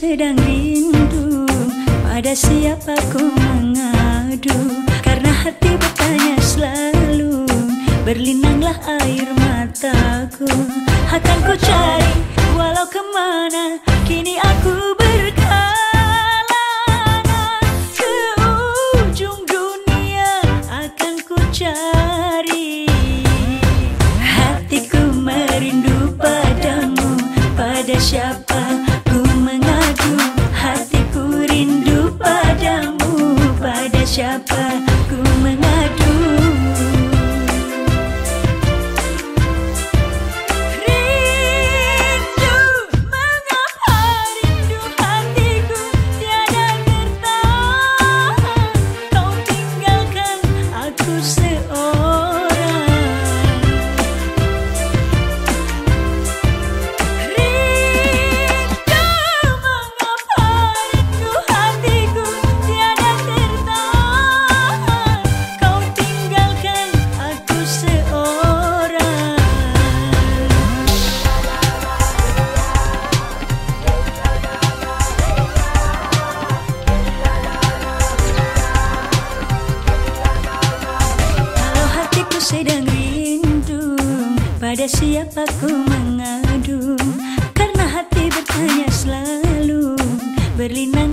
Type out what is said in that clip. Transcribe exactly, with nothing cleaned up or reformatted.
sedang rindu, pada siapa ku mengadu? Karena hati bertanya selalu, berlinanglah air mataku. Akan ku cari walau kemana, kini aku berkelana. Ke ujung dunia akan ku cari. Hatiku merindu padamu, pada siapa ku mengadu? Hatiku rindu padamu, pada siapa ku mengadu? Rindu, mengapa rindu hatiku tiada tertahan? Kau tinggalkan aku seorang. Sedang rindu, pada siapa ku mengadu? Karena hati bertanya selalu, berlinang